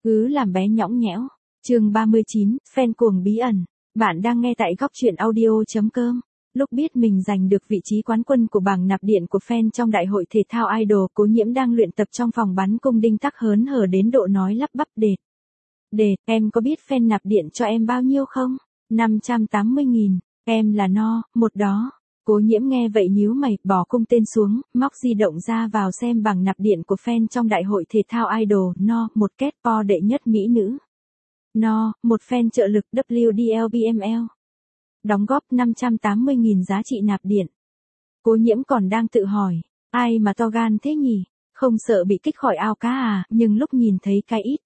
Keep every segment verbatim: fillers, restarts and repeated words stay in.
Cứ làm bé nhõng nhẽo. Chương ba mươi chín, fan cuồng bí ẩn. Bạn đang nghe tại góc truyện audio.com. Lúc biết mình giành được vị trí quán quân của bảng nạp điện của fan trong đại hội thể thao idol, Cố Nhiễm đang luyện tập trong phòng bắn cung đinh tắc hớn hở đến độ nói lắp bắp đệt. Đệt, em có biết fan nạp điện cho em bao nhiêu không? năm trăm tám mươi nghìn, em là no, một đó. Cố Nhiễm nghe vậy nhíu mày, bỏ cung tên xuống, móc di động ra vào xem bảng nạp điện của fan trong đại hội thể thao idol. No, một kết po đệ nhất mỹ nữ. No, một fan trợ lực W D L B M L. Đóng góp năm trăm tám mươi nghìn giá trị nạp điện. Cố Nhiễm còn đang tự hỏi, ai mà to gan thế nhỉ? Không sợ bị kích khỏi ao cá à? Nhưng lúc nhìn thấy cái ít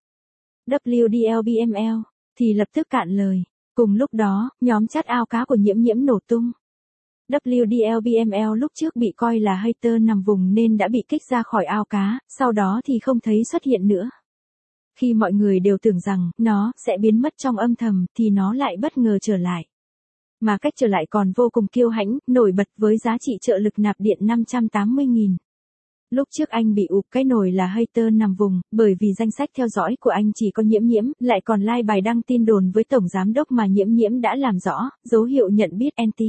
W D L B M L thì lập tức cạn lời. Cùng lúc đó, nhóm chat ao cá của Nhiễm Nhiễm nổ tung. W D L B M L lúc trước bị coi là hater nằm vùng nên đã bị kích ra khỏi ao cá, sau đó thì không thấy xuất hiện nữa. Khi mọi người đều tưởng rằng nó sẽ biến mất trong âm thầm thì nó lại bất ngờ trở lại. Mà cách trở lại còn vô cùng kiêu hãnh, nổi bật với giá trị trợ lực nạp điện năm trăm tám mươi nghìn. Lúc trước anh bị ụp cái nồi là hater nằm vùng, bởi vì danh sách theo dõi của anh chỉ có Nhiễm Nhiễm, lại còn like bài đăng tin đồn với tổng giám đốc mà Nhiễm Nhiễm đã làm rõ, dấu hiệu nhận biết anti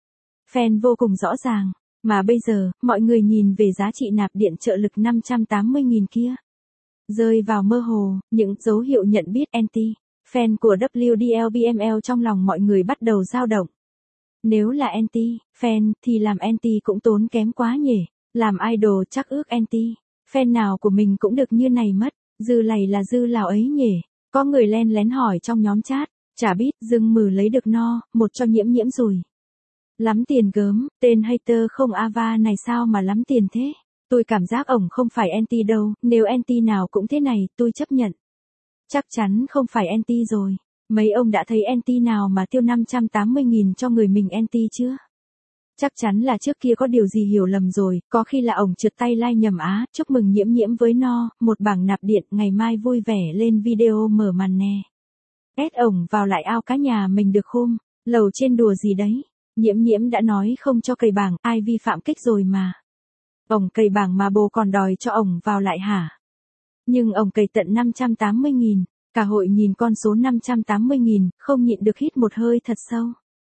fan vô cùng rõ ràng. Mà bây giờ, mọi người nhìn về giá trị nạp điện trợ lực năm trăm tám mươi nghìn kia. Rơi vào mơ hồ, những dấu hiệu nhận biết anti fan của W D L B M L trong lòng mọi người bắt đầu dao động. Nếu là anti fan thì làm anti cũng tốn kém quá nhỉ. Làm idol chắc ước anti fan nào của mình cũng được như này mất. Dư lầy là dư lào ấy nhỉ. Có người len lén hỏi trong nhóm chat. Chả biết dưng mừ lấy được no, một cho Nhiễm Nhiễm rồi. Lắm tiền gớm, tên hater không ava này sao mà lắm tiền thế? Tôi cảm giác ổng không phải anti đâu, nếu anti nào cũng thế này, tôi chấp nhận. Chắc chắn không phải anti rồi. Mấy ông đã thấy anti nào mà tiêu năm trăm tám mươi nghìn cho người mình anti chưa? Chắc chắn là trước kia có điều gì hiểu lầm rồi, có khi là ổng trượt tay like nhầm á. Chúc mừng Nhiễm Nhiễm với no, một bảng nạp điện, ngày mai vui vẻ lên video mở màn nè. Ét ổng vào lại ao cá nhà mình được không? Lầu trên đùa gì đấy? Nhiễm Nhiễm đã nói không cho cày bảng, ai vi phạm kích rồi mà. Ổng cày bảng mà bồ còn đòi cho ổng vào lại hả? Nhưng ổng cày tận năm trăm tám mươi nghìn, cả hội nhìn con số năm trăm tám mươi nghìn, không nhịn được hít một hơi thật sâu.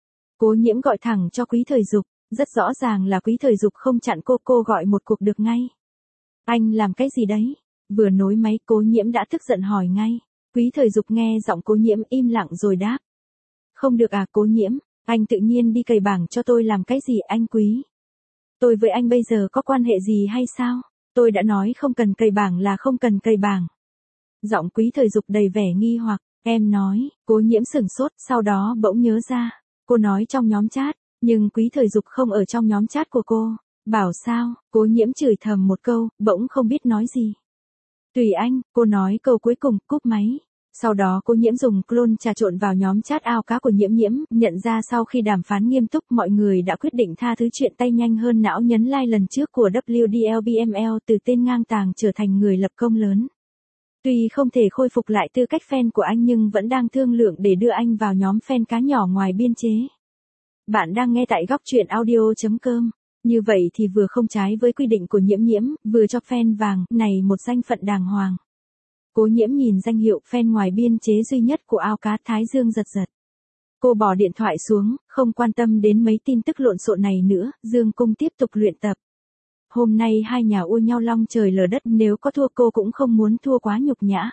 Cố Nhiễm gọi thẳng cho Quý Thời Dục, rất rõ ràng là Quý Thời Dục không chặn cô, cô gọi một cuộc được ngay. Anh làm cái gì đấy? Vừa nối máy Cố Nhiễm đã tức giận hỏi ngay. Quý Thời Dục nghe giọng Cố Nhiễm im lặng rồi đáp. Không được à Cố Nhiễm, anh tự nhiên đi cày bảng cho tôi làm cái gì anh Quý? Tôi với anh bây giờ có quan hệ gì hay sao? Tôi đã nói không cần cày bảng là không cần cày bảng. Giọng Quý Thời Dục đầy vẻ nghi hoặc, em nói. Cố Nhiễm sửng sốt, sau đó bỗng nhớ ra. Cô nói trong nhóm chat, nhưng Quý Thời Dục không ở trong nhóm chat của cô. Bảo sao? Cố Nhiễm chửi thầm một câu, bỗng không biết nói gì. Tùy anh, cô nói câu cuối cùng, cúp máy. Sau đó Cố Nhiễm dùng clone trà trộn vào nhóm chat ao cá của Nhiễm Nhiễm, nhận ra sau khi đàm phán nghiêm túc mọi người đã quyết định tha thứ chuyện tay nhanh hơn não nhấn like lần trước của W D L B M L, từ tên ngang tàng trở thành người lập công lớn. Tuy không thể khôi phục lại tư cách fan của anh nhưng vẫn đang thương lượng để đưa anh vào nhóm fan cá nhỏ ngoài biên chế. Bạn đang nghe tại góc truyện audio.com. Như vậy thì vừa không trái với quy định của Nhiễm Nhiễm, vừa cho fan vàng này một danh phận đàng hoàng. Cố Nhiễm nhìn danh hiệu fan ngoài biên chế duy nhất của ao cá, thái dương giật giật. Cô bỏ điện thoại xuống, không quan tâm đến mấy tin tức lộn xộn này nữa, dương cung tiếp tục luyện tập. Hôm nay hai nhà ua nhau long trời lở đất, nếu có thua cô cũng không muốn thua quá nhục nhã.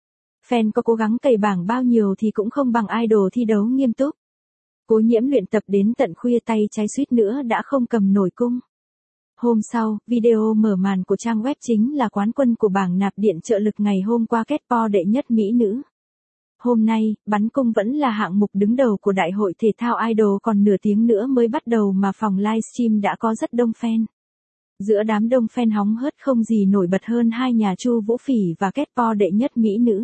Fan có cố gắng cày bảng bao nhiêu thì cũng không bằng idol thi đấu nghiêm túc. Cố Nhiễm luyện tập đến tận khuya, tay trái suýt nữa đã không cầm nổi cung. Hôm sau, video mở màn của trang web chính là quán quân của bảng nạp điện trợ lực ngày hôm qua, kết po đệ nhất mỹ nữ. Hôm nay, bắn cung vẫn là hạng mục đứng đầu của đại hội thể thao idol, còn nửa tiếng nữa mới bắt đầu mà phòng livestream đã có rất đông fan. Giữa đám đông fan hóng hớt không gì nổi bật hơn hai nhà Chu Vũ Phỉ và kết po đệ nhất mỹ nữ.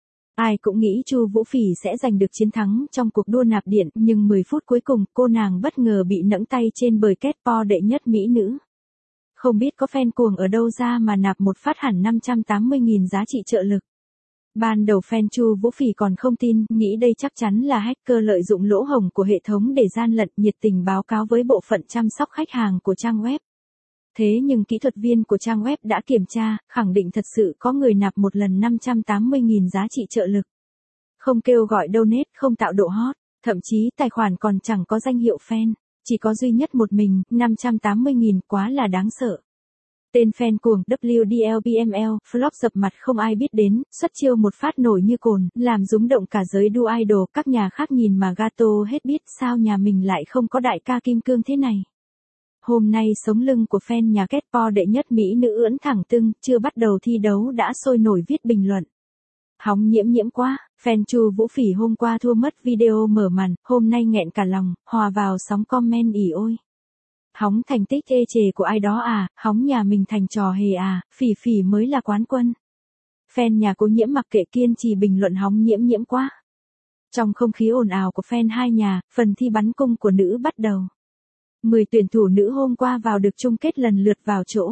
Ai cũng nghĩ Chu Vũ Phỉ sẽ giành được chiến thắng trong cuộc đua nạp điện, nhưng mười phút cuối cùng, cô nàng bất ngờ bị nẫng tay trên bởi kết po đệ nhất mỹ nữ. Không biết có fan cuồng ở đâu ra mà nạp một phát hẳn năm trăm tám mươi nghìn giá trị trợ lực. Ban đầu fan Chu Vũ Phỉ còn không tin, nghĩ đây chắc chắn là hacker lợi dụng lỗ hổng của hệ thống để gian lận, nhiệt tình báo cáo với bộ phận chăm sóc khách hàng của trang web. Thế nhưng kỹ thuật viên của trang web đã kiểm tra, khẳng định thật sự có người nạp một lần năm trăm tám mươi nghìn giá trị trợ lực. Không kêu gọi donate, không tạo độ hot, thậm chí tài khoản còn chẳng có danh hiệu fan, chỉ có duy nhất một mình, năm trăm tám mươi nghìn, quá là đáng sợ. Tên fan cuồng W D L B M L, flop dập mặt không ai biết đến, xuất chiêu một phát nổi như cồn, làm rúng động cả giới đu idol, các nhà khác nhìn mà gato hết biết sao nhà mình lại không có đại ca kim cương thế này. Hôm nay sống lưng của fan nhà K-pop đệ nhất mỹ nữ ưỡn thẳng tưng, chưa bắt đầu thi đấu đã sôi nổi viết bình luận. Hóng nhiễm nhiễm quá, fan Chu Vũ Phỉ hôm qua thua mất video mở màn, hôm nay nghẹn cả lòng, hòa vào sóng comment ỉ ôi. Hóng thành tích ê chề của ai đó à, hóng nhà mình thành trò hề à, Phỉ Phỉ mới là quán quân. Fan nhà Cố Nhiễm mặc kệ kiên trì bình luận hóng nhiễm nhiễm quá. Trong không khí ồn ào của fan hai nhà, phần thi bắn cung của nữ bắt đầu. mười tuyển thủ nữ hôm qua vào được chung kết lần lượt vào chỗ.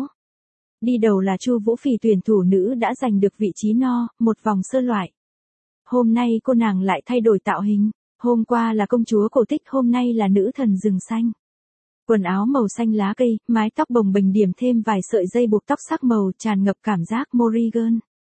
Đi đầu là Chu Vũ Phỉ, tuyển thủ nữ đã giành được vị trí no, một vòng sơ loại. Hôm nay cô nàng lại thay đổi tạo hình, hôm qua là công chúa cổ tích, hôm nay là nữ thần rừng xanh. Quần áo màu xanh lá cây, mái tóc bồng bềnh điểm thêm vài sợi dây buộc tóc sắc màu, tràn ngập cảm giác Mori Girl.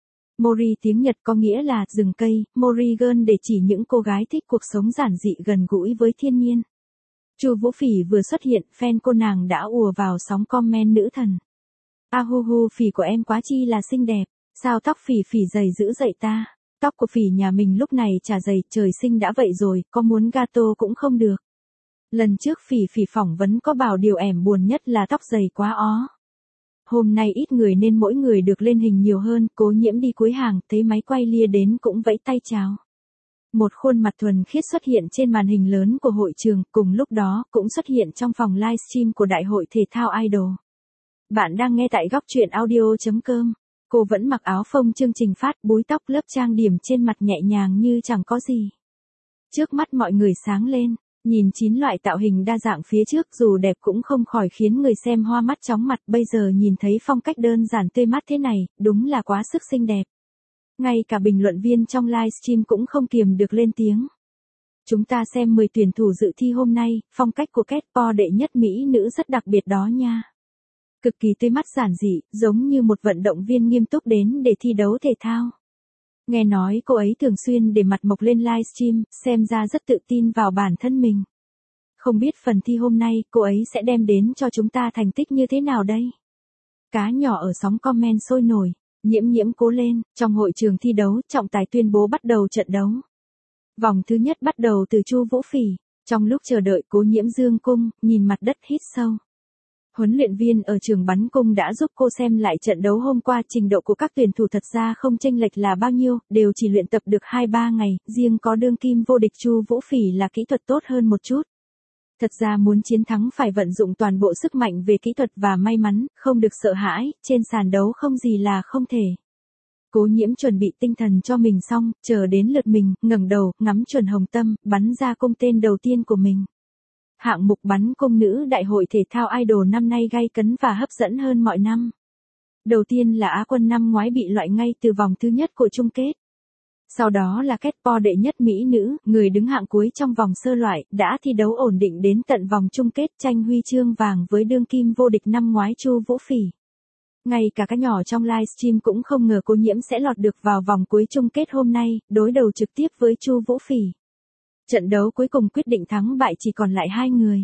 Mori tiếng Nhật có nghĩa là rừng cây, Mori Girl để chỉ những cô gái thích cuộc sống giản dị gần gũi với thiên nhiên. Chu Vũ Phỉ vừa xuất hiện, fan cô nàng đã ùa vào sóng comment nữ thần. A hu hu, Phỉ của em quá chi là xinh đẹp, sao tóc Phỉ Phỉ dày dữ dậy ta, tóc của Phỉ nhà mình lúc này chả dày, trời sinh đã vậy rồi, có muốn gato cũng không được. Lần trước Phỉ Phỉ phỏng vấn có bảo điều ẻm buồn nhất là tóc dày quá ó. Hôm nay ít người nên mỗi người được lên hình nhiều hơn, Cố Nhiễm đi cuối hàng, thấy máy quay lia đến cũng vẫy tay chào. Một khuôn mặt thuần khiết xuất hiện trên màn hình lớn của hội trường, cùng lúc đó cũng xuất hiện trong phòng livestream của Đại hội Thể thao Idol. Bạn đang nghe tại góc truyện audio chấm com. Cô vẫn mặc áo phông chương trình phát, búi tóc lớp trang điểm trên mặt nhẹ nhàng như chẳng có gì. Trước mắt mọi người sáng lên, nhìn chín loại tạo hình đa dạng phía trước dù đẹp cũng không khỏi khiến người xem hoa mắt chóng mặt, bây giờ nhìn thấy phong cách đơn giản tươi mát thế này, đúng là quá sức xinh đẹp. Ngay cả bình luận viên trong livestream cũng không kiềm được lên tiếng. Chúng ta xem mười tuyển thủ dự thi hôm nay, phong cách của K-pop đệ nhất mỹ nữ rất đặc biệt đó nha. Cực kỳ tươi mắt giản dị, giống như một vận động viên nghiêm túc đến để thi đấu thể thao. Nghe nói cô ấy thường xuyên để mặt mộc lên livestream, xem ra rất tự tin vào bản thân mình. Không biết phần thi hôm nay cô ấy sẽ đem đến cho chúng ta thành tích như thế nào đây? Cá nhỏ ở sóng comment sôi nổi, Nhiễm nhiễm cố lên, trong hội trường thi đấu, trọng tài tuyên bố bắt đầu trận đấu. Vòng thứ nhất bắt đầu từ Chu Vũ Phỉ, trong lúc chờ đợi Cố Nhiễm dương cung, nhìn mặt đất hít sâu. Huấn luyện viên ở trường bắn cung đã giúp cô xem lại trận đấu hôm qua, trình độ của các tuyển thủ thật ra không chênh lệch là bao nhiêu, đều chỉ luyện tập được hai ba ngày, riêng có đương kim vô địch Chu Vũ Phỉ là kỹ thuật tốt hơn một chút. Thật ra muốn chiến thắng phải vận dụng toàn bộ sức mạnh về kỹ thuật và may mắn, không được sợ hãi, trên sàn đấu không gì là không thể. Cố Nhiễm chuẩn bị tinh thần cho mình xong, chờ đến lượt mình, ngẩng đầu, ngắm chuẩn hồng tâm, bắn ra cung tên đầu tiên của mình. Hạng mục bắn cung nữ Đại hội Thể thao Idol năm nay gay cấn và hấp dẫn hơn mọi năm. Đầu tiên là Á quân năm ngoái bị loại ngay từ vòng thứ nhất của chung kết. Sau đó là K-pop đệ nhất mỹ nữ, người đứng hạng cuối trong vòng sơ loại, đã thi đấu ổn định đến tận vòng chung kết, tranh huy chương vàng với đương kim vô địch năm ngoái Chu Vũ Phỉ. Ngay cả các nhỏ trong livestream cũng không ngờ Cố Nhiễm sẽ lọt được vào vòng cuối chung kết hôm nay, đối đầu trực tiếp với Chu Vũ Phỉ. Trận đấu cuối cùng quyết định thắng bại chỉ còn lại hai người.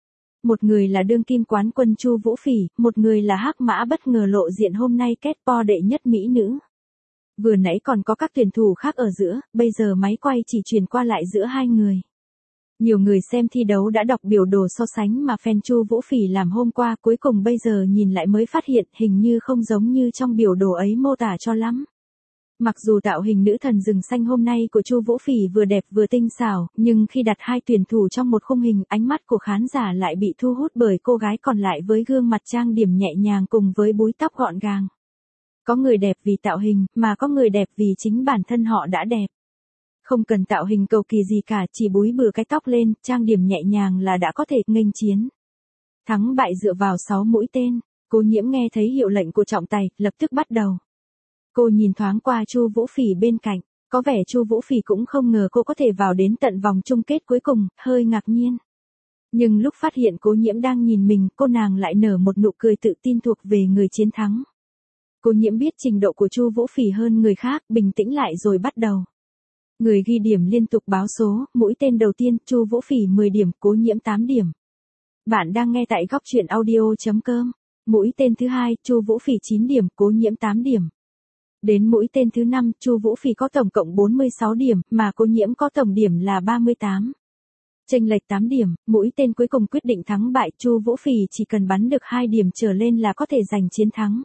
Một người là đương kim quán quân Chu Vũ Phỉ, một người là hắc mã bất ngờ lộ diện hôm nay K-pop đệ nhất mỹ nữ. Vừa nãy còn có các tuyển thủ khác ở giữa, bây giờ máy quay chỉ chuyển qua lại giữa hai người. Nhiều người xem thi đấu đã đọc biểu đồ so sánh mà fan Chu Vũ Phỉ làm hôm qua, cuối cùng bây giờ nhìn lại mới phát hiện hình như không giống như trong biểu đồ ấy mô tả cho lắm. Mặc dù tạo hình nữ thần rừng xanh hôm nay của Chu Vũ Phỉ vừa đẹp vừa tinh xảo, nhưng khi đặt hai tuyển thủ trong một khung hình, ánh mắt của khán giả lại bị thu hút bởi cô gái còn lại với gương mặt trang điểm nhẹ nhàng cùng với búi tóc gọn gàng. Có người đẹp vì tạo hình, mà có người đẹp vì chính bản thân họ đã đẹp. Không cần tạo hình cầu kỳ gì cả, chỉ búi bừa cái tóc lên, trang điểm nhẹ nhàng là đã có thể nghênh chiến. Thắng bại dựa vào sáu mũi tên, Cố Nhiễm nghe thấy hiệu lệnh của trọng tài, lập tức bắt đầu. Cô nhìn thoáng qua Chu Vũ Phỉ bên cạnh, có vẻ Chu Vũ Phỉ cũng không ngờ cô có thể vào đến tận vòng chung kết cuối cùng, hơi ngạc nhiên. Nhưng lúc phát hiện Cố Nhiễm đang nhìn mình, cô nàng lại nở một nụ cười tự tin thuộc về người chiến thắng. Cố Nhiễm biết trình độ của Chu Vũ Phỉ hơn người khác, bình tĩnh lại rồi bắt đầu. Người ghi điểm liên tục báo số, mũi tên đầu tiên, Chu Vũ Phỉ mười điểm, Cố Nhiễm tám điểm. Bạn đang nghe tại góc truyện audio.com. Mũi tên thứ hai, Chu Vũ Phỉ chín điểm, Cố Nhiễm tám điểm. Đến mũi tên thứ năm, Chu Vũ Phỉ có tổng cộng bốn mươi sáu điểm, mà Cố Nhiễm có tổng điểm là ba mươi tám. Chênh lệch tám điểm, mũi tên cuối cùng quyết định thắng bại, Chu Vũ Phỉ chỉ cần bắn được hai điểm trở lên là có thể giành chiến thắng.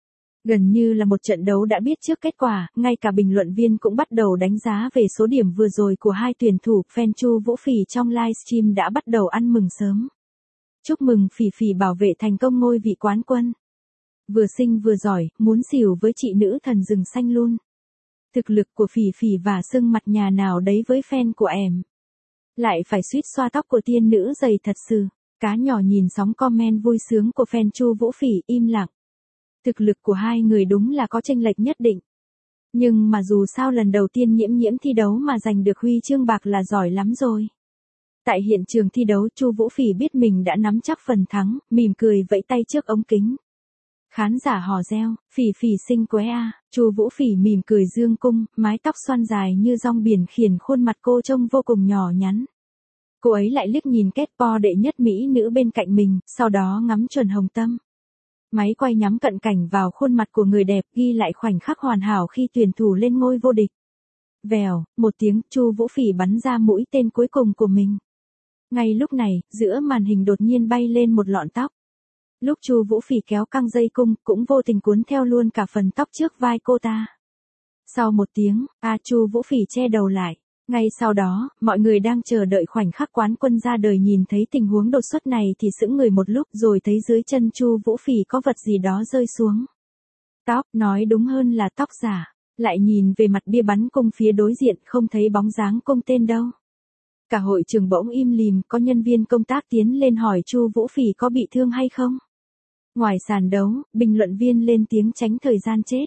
Gần như là một trận đấu đã biết trước kết quả, ngay cả bình luận viên cũng bắt đầu đánh giá về số điểm vừa rồi của hai tuyển thủ, fan Chu Vũ Phỉ trong livestream đã bắt đầu ăn mừng sớm. Chúc mừng Phỉ Phỉ bảo vệ thành công ngôi vị quán quân. Vừa xinh vừa giỏi, muốn xỉu với chị nữ thần rừng xanh luôn. Thực lực của Phỉ Phỉ và sưng mặt nhà nào đấy với fan của em. Lại phải suýt xoa tóc của tiên nữ dày thật sự. Cá nhỏ nhìn sóng comment vui sướng của fan Chu Vũ Phỉ im lặng. Thực lực của hai người đúng là có chênh lệch nhất định. Nhưng mà dù sao lần đầu tiên Nhiễm Nhiễm thi đấu mà giành được huy chương bạc là giỏi lắm rồi. Tại hiện trường thi đấu, Chu Vũ Phỉ biết mình đã nắm chắc phần thắng, mỉm cười vẫy tay trước ống kính. Khán giả hò reo, Phỉ Phỉ xinh quá a. Chu Vũ Phỉ mỉm cười dương cung, mái tóc xoăn dài như rong biển khiến khuôn mặt cô trông vô cùng nhỏ nhắn. Cô ấy lại liếc nhìn kết po đệ nhất mỹ nữ bên cạnh mình, sau đó ngắm chuẩn Hồng Tâm. Máy quay nhắm cận cảnh vào khuôn mặt của người đẹp, ghi lại khoảnh khắc hoàn hảo khi tuyển thủ lên ngôi vô địch. Vèo, một tiếng, Chu Vũ Phỉ bắn ra mũi tên cuối cùng của mình. Ngay lúc này, giữa màn hình đột nhiên bay lên một lọn tóc. Lúc Chu Vũ Phỉ kéo căng dây cung, cũng vô tình cuốn theo luôn cả phần tóc trước vai cô ta. Sau một tiếng, a Chu Vũ Phỉ che đầu lại. Ngay sau đó, mọi người đang chờ đợi khoảnh khắc quán quân ra đời nhìn thấy tình huống đột xuất này thì sững người một lúc rồi thấy dưới chân Chu Vũ Phỉ có vật gì đó rơi xuống. Tóc, nói đúng hơn là tóc giả. Lại nhìn về mặt bia bắn cung phía đối diện không thấy bóng dáng cung tên đâu. Cả hội trường bỗng im lìm, có nhân viên công tác tiến lên hỏi Chu Vũ Phỉ có bị thương hay không. Ngoài sàn đấu, bình luận viên lên tiếng tránh thời gian chết.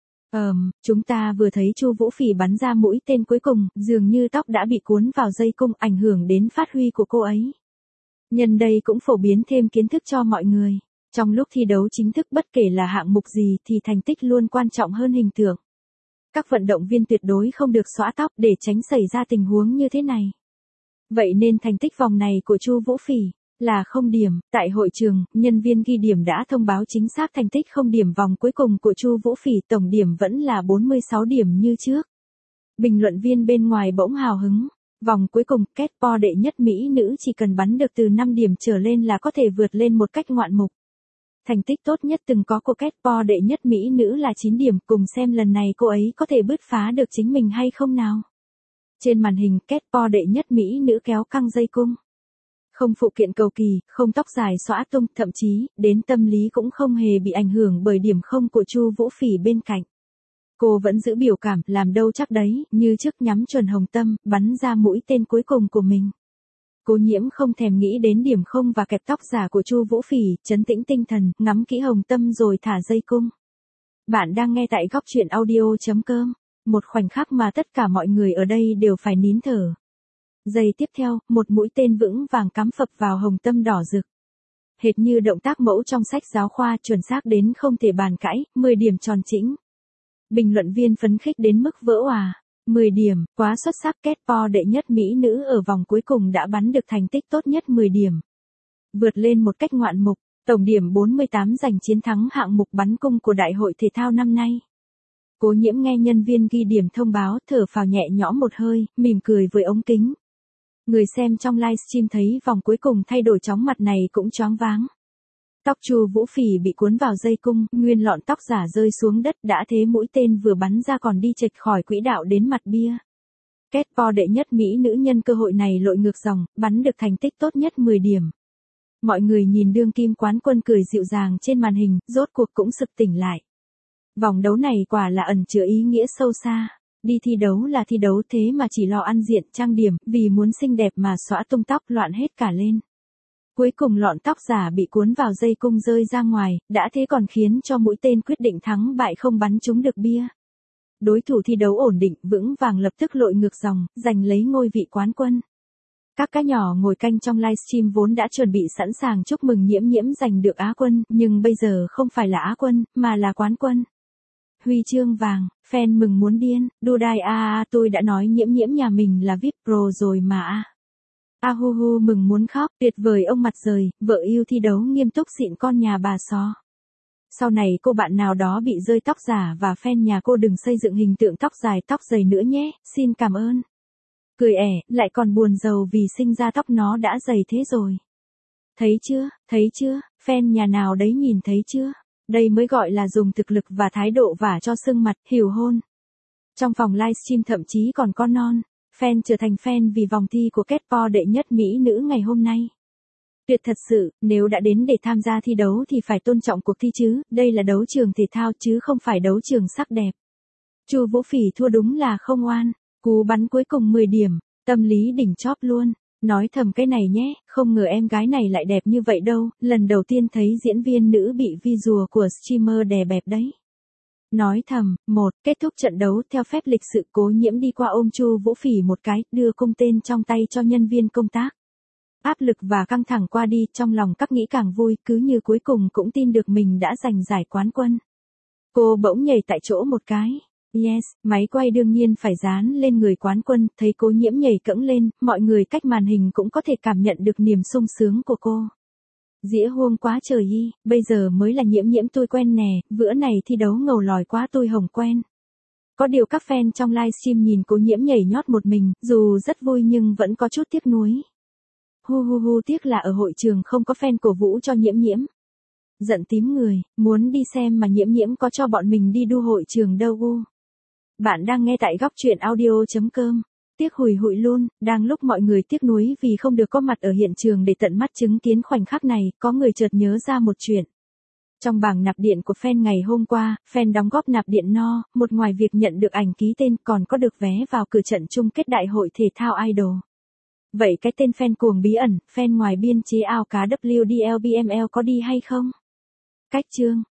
Ờm, chúng ta vừa thấy Chu Vũ Phỉ bắn ra mũi tên cuối cùng, dường như tóc đã bị cuốn vào dây cung ảnh hưởng đến phát huy của cô ấy. Nhân đây cũng phổ biến thêm kiến thức cho mọi người. Trong lúc thi đấu chính thức bất kể là hạng mục gì thì thành tích luôn quan trọng hơn hình tượng. Các vận động viên tuyệt đối không được xõa tóc để tránh xảy ra tình huống như thế này. Vậy nên thành tích vòng này của Chu Vũ Phỉ là không điểm. Tại hội trường, nhân viên ghi điểm đã thông báo chính xác thành tích không điểm vòng cuối cùng của Chu Vũ Phỉ, tổng điểm vẫn là bốn mươi sáu điểm như trước. Bình luận viên bên ngoài bỗng hào hứng. Vòng cuối cùng, kết po đệ nhất mỹ nữ chỉ cần bắn được từ năm điểm trở lên là có thể vượt lên một cách ngoạn mục. Thành tích tốt nhất từng có của kết po đệ nhất mỹ nữ là chín điểm, cùng xem lần này cô ấy có thể bứt phá được chính mình hay không nào. Trên màn hình, kết po đệ nhất mỹ nữ kéo căng dây cung. Không phụ kiện cầu kỳ, không tóc dài xõa tung, thậm chí, đến tâm lý cũng không hề bị ảnh hưởng bởi điểm không của Chu Vũ Phỉ bên cạnh. Cô vẫn giữ biểu cảm, làm đâu chắc đấy, như trước nhắm chuẩn Hồng Tâm, bắn ra mũi tên cuối cùng của mình. Cố Nhiễm không thèm nghĩ đến điểm không và kẹp tóc giả của Chu Vũ Phỉ, trấn tĩnh tinh thần, ngắm kỹ Hồng Tâm rồi thả dây cung. Bạn đang nghe tại góc truyện audio.com. Một khoảnh khắc mà tất cả mọi người ở đây đều phải nín thở. Giây tiếp theo, một mũi tên vững vàng cắm phập vào Hồng Tâm đỏ rực. Hệt như động tác mẫu trong sách giáo khoa, chuẩn xác đến không thể bàn cãi, mười điểm tròn chỉnh. Bình luận viên phấn khích đến mức vỡ òa. mười điểm, quá xuất sắc, kết po đệ nhất mỹ nữ ở vòng cuối cùng đã bắn được thành tích tốt nhất mười điểm. Vượt lên một cách ngoạn mục, tổng điểm bốn mươi tám giành chiến thắng hạng mục bắn cung của Đại hội Thể thao năm nay. Cố Nhiễm nghe nhân viên ghi điểm thông báo, thở phào nhẹ nhõm một hơi, mỉm cười với ống kính. Người xem trong livestream thấy vòng cuối cùng thay đổi chóng mặt này cũng choáng váng. Tóc Chu Vũ Phỉ bị cuốn vào dây cung, nguyên lọn tóc giả rơi xuống đất, đã thế mũi tên vừa bắn ra còn đi chệch khỏi quỹ đạo đến mặt bia. Kết po đệ nhất mỹ nữ nhân cơ hội này lội ngược dòng, bắn được thành tích tốt nhất mười điểm. Mọi người nhìn đương kim quán quân cười dịu dàng trên màn hình, rốt cuộc cũng sực tỉnh lại. Vòng đấu này quả là ẩn chứa ý nghĩa sâu xa. Đi thi đấu là thi đấu thế mà chỉ lo ăn diện, trang điểm, vì muốn xinh đẹp mà xõa tung tóc loạn hết cả lên. Cuối cùng lọn tóc giả bị cuốn vào dây cung rơi ra ngoài, đã thế còn khiến cho mũi tên quyết định thắng bại không bắn trúng được bia. Đối thủ thi đấu ổn định, vững vàng lập tức lội ngược dòng, giành lấy ngôi vị quán quân. Các cá nhỏ ngồi canh trong livestream vốn đã chuẩn bị sẵn sàng chúc mừng Nhiễm Nhiễm giành được Á quân, nhưng bây giờ không phải là Á quân, mà là quán quân. Huy chương vàng, fan mừng muốn điên, đu đai a a tôi đã nói Nhiễm Nhiễm nhà mình là vi ai pi Pro rồi mà a. A hu hu mừng muốn khóc, tuyệt vời ông mặt rời, vợ yêu thi đấu nghiêm túc xịn con nhà bà xó. Sau này cô bạn nào đó bị rơi tóc giả và fan nhà cô đừng xây dựng hình tượng tóc dài tóc dày nữa nhé, xin cảm ơn. Cười ẻ, lại còn buồn rầu vì sinh ra tóc nó đã dày thế rồi. Thấy chưa, thấy chưa, fan nhà nào đấy nhìn thấy chưa? Đây mới gọi là dùng thực lực và thái độ vả cho sưng mặt, hiểu hôn. Trong phòng livestream thậm chí còn con non, fan trở thành fan vì vòng thi của Cat Po đệ nhất Mỹ nữ ngày hôm nay. Tuyệt thật sự, nếu đã đến để tham gia thi đấu thì phải tôn trọng cuộc thi chứ, đây là đấu trường thể thao chứ không phải đấu trường sắc đẹp. Chu Vũ Phỉ thua đúng là không oan, cú bắn cuối cùng mười điểm, tâm lý đỉnh chóp luôn. Nói thầm cái này nhé, không ngờ em gái này lại đẹp như vậy đâu, lần đầu tiên thấy diễn viên nữ bị visual của streamer đè bẹp đấy. Nói thầm, một, kết thúc trận đấu theo phép lịch sự Cố Nhiễm đi qua ôm Chu Vũ Phỉ một cái, đưa cung tên trong tay cho nhân viên công tác. Áp lực và căng thẳng qua đi, trong lòng các nghĩ càng vui, cứ như cuối cùng cũng tin được mình đã giành giải quán quân. Cô bỗng nhảy tại chỗ một cái. Yes, máy quay đương nhiên phải dán lên người quán quân, thấy Cố Nhiễm nhảy cẫng lên, mọi người cách màn hình cũng có thể cảm nhận được niềm sung sướng của cô. Dĩa huông quá trời y, bây giờ mới là Nhiễm Nhiễm tôi quen nè, bữa này thi đấu ngầu lòi quá tôi hồng quen. Có điều các fan trong livestream nhìn Cố Nhiễm nhảy nhót một mình, dù rất vui nhưng vẫn có chút tiếc nuối. Hu hu hu tiếc là ở hội trường không có fan cổ vũ cho Nhiễm Nhiễm. Giận tím người, muốn đi xem mà Nhiễm Nhiễm có cho bọn mình đi đu hội trường đâu u. Bạn đang nghe tại góc truyện audio chấm com. Tiếc hùi hụi luôn, đang lúc mọi người tiếc nuối vì không được có mặt ở hiện trường để tận mắt chứng kiến khoảnh khắc này, có người chợt nhớ ra một chuyện. Trong bảng nạp điện của fan ngày hôm qua, fan đóng góp nạp điện no, một ngoài việc nhận được ảnh ký tên còn có được vé vào cửa trận chung kết đại hội thể thao idol. Vậy cái tên fan cuồng bí ẩn, fan ngoài biên chế ao cá W D L B M L có đi hay không? Cách chương,